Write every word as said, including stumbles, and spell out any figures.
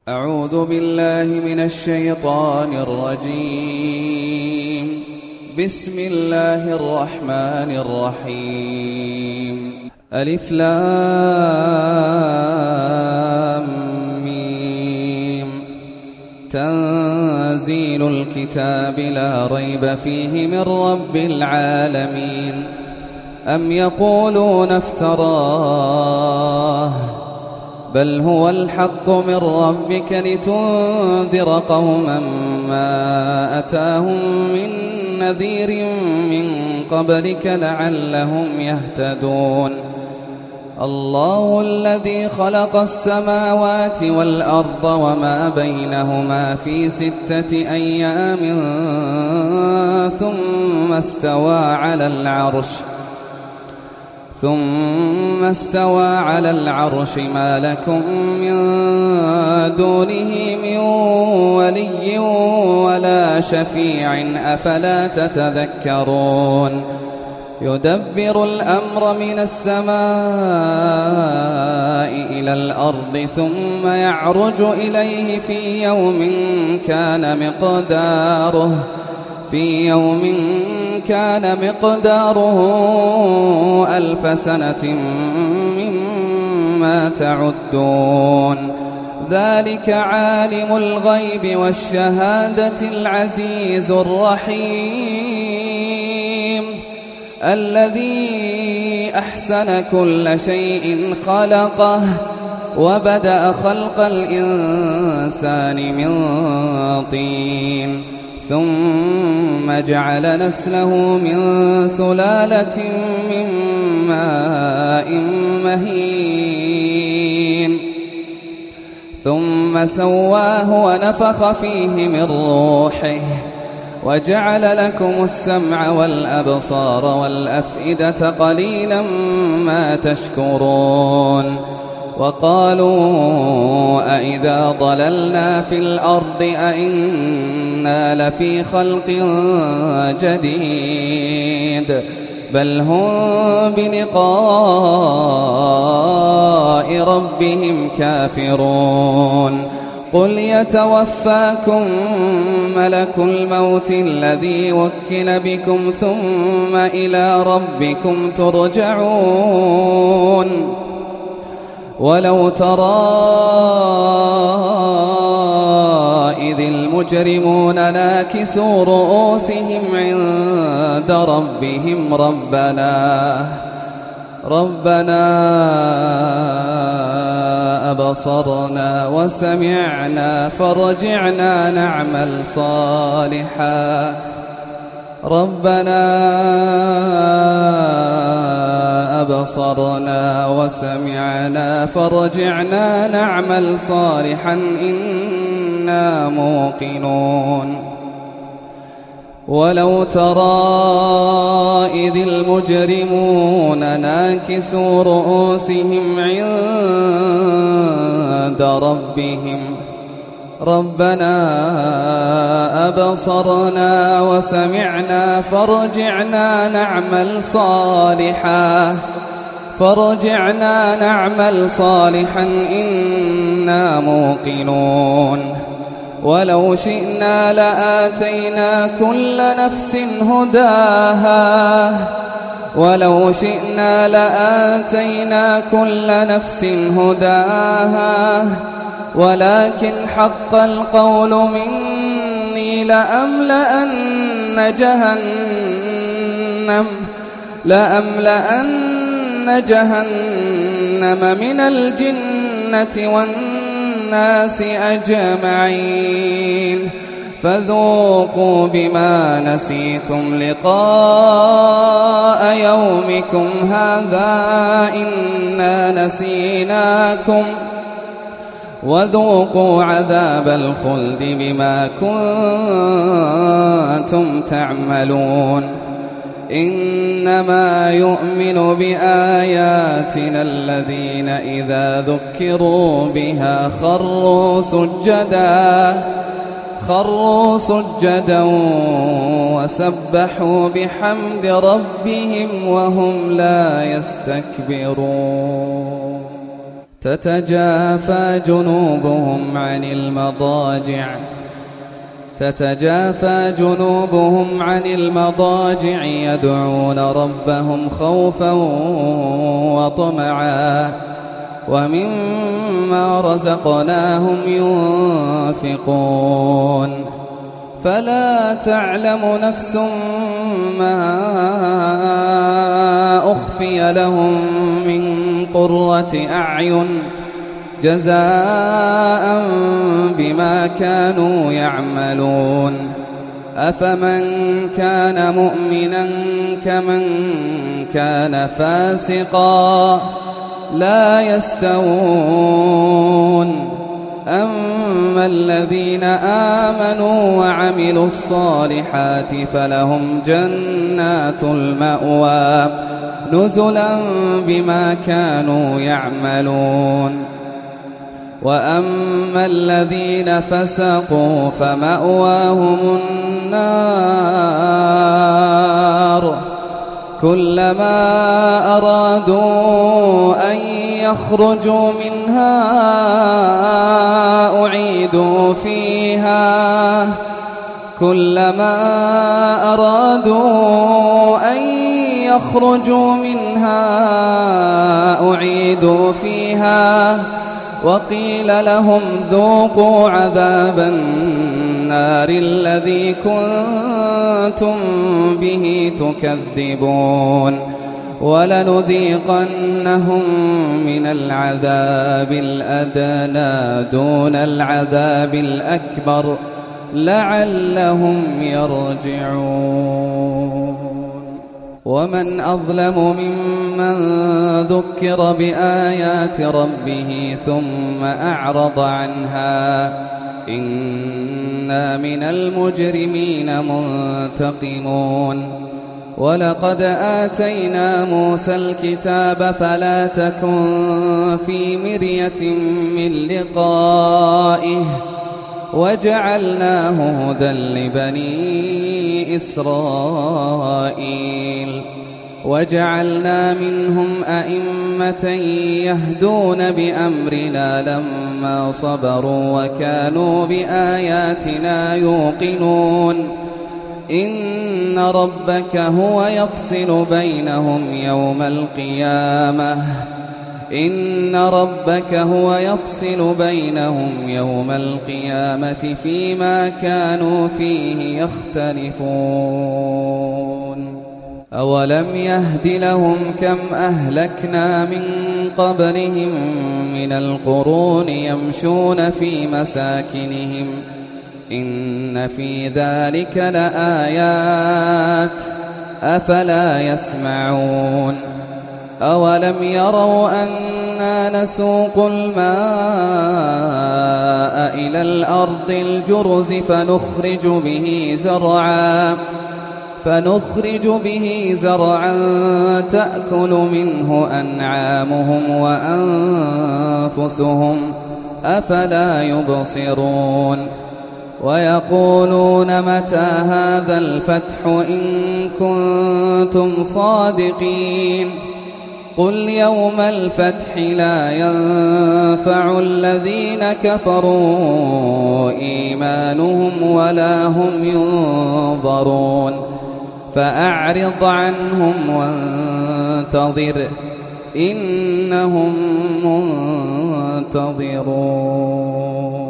أعوذ بالله من الشيطان الرجيم. بسم الله الرحمن الرحيم. ألف لام ميم. تنزيل الكتاب لا ريب فيه من رب العالمين. أم يقولون افتراه بل هو الحق من ربك لتنذر قوما ما أتاهم من نذير من قبلك لعلهم يهتدون. الله الذي خلق السماوات والأرض وما بينهما في ستة أيام ثم استوى على العرش ثم استوى على العرش ما لكم من دونه من ولي ولا شفيع أفلا تتذكرون. يدبر الأمر من السماء إلى الأرض ثم يعرج إليه في يوم كان مقداره في يوم كان مقداره ألف سنة مما تعدون. ذلك عالم الغيب والشهادة العزيز الرحيم الذي أحسن كل شيء خلقه وبدأ خلق الإنسان من طين ثم جعل نسله من سلالة من ماء مهين ثم سواه ونفخ فيه من روحه وجعل لكم السمع والأبصار والأفئدة قليلا ما تشكرون. وقالوا أئذا ضللنا في الأرض أئنا لفي خلق جديد بل هم بلقاء ربهم كافرون. قل يتوفاكم ملك الموت الذي وكل بكم ثم إلى ربكم ترجعون. ولو ترى إذ المجرمون ناكسوا رؤوسهم عند ربهم ربنا ربنا أبصرنا وسمعنا فرجعنا نعمل صالحا ربنا أبصرنا وسمعنا فرجعنا نعمل صالحا إنا موقنون. ولو ترى إذ المجرمون ناكسوا رؤوسهم عند ربهم ربنا أبصرنا وسمعنا فرجعنا نعمل صالحا فرجعنا نعمل صالحا إنا موقنون. ولو شئنا لآتينا كل نفس هداها ولو شئنا لآتينا كل نفس هداها ولكن حق القول مني لأملأن جهنم لأملأن جهنم من الجنة والناس أجمعين. فذوقوا بما نسيتم لقاء يومكم هذا إنا نسيناكم وذوقوا عذاب الخلد بما كنتم تعملون. إنما يؤمن بآياتنا الذين إذا ذكروا بها خروا سجدا خروا سجدا وسبحوا بحمد ربهم وهم لا يستكبرون. تتجافى جنوبهم عن المضاجع تتجافى جنوبهم عن المضاجع يدعون ربهم خوفا وطمعا ومما رزقناهم ينفقون فلا تعلم نفس ما أخفي لهم من قرة أعين جزاء بما كانوا يعملون أفمن كان مؤمنا كمن كان فاسقا لا يستوون أما الذين آمنوا وعملوا الصالحات فلهم جنات المأوى نزلا بما كانوا يعملون وأما الذين فسقوا فمأواهم النار كلما أرادوا أن يخرجوا منها أعيدوا فيها كلما أرادوا أن يخرجوا منها أعيدوا فيها وقيل لهم ذوقوا عذاب النار الذي كنتم به تكذبون ولنذيقنهم من العذاب الأدنى دون العذاب الأكبر لعلهم يرجعون ومن أظلم ممن ذكر بآيات ربه ثم أعرض عنها إنا من المجرمين منتقمون ولقد آتينا موسى الكتاب فلا تكن في مرية من لقائه وجعلناه هدى لبني إسرائيل وجعلنا منهم أئمة يهدون بأمرنا لما صبروا وكانوا بآياتنا يوقنون إن ربك هو يفصل بينهم يوم القيامة إن ربك هو يفصل بينهم يوم القيامة فيما كانوا فيه يختلفون أولم يهد لهم كم أهلكنا من قبلهم من القرون يمشون في مساكنهم إن في ذلك لآيات أفلا يسمعون أولم يروا أنا نسوق الماء إلى الأرض الجرز فنخرج به زرعا فنخرج به زرعا تأكل منه أنعامهم وأنفسهم أفلا يبصرون ويقولون متى هذا الفتح إن كنتم صادقين قل يوم الفتح لا ينفع الذين كفروا إيمانهم ولا هم ينظرون فأعرض عنهم وانتظر إنهم منتظرون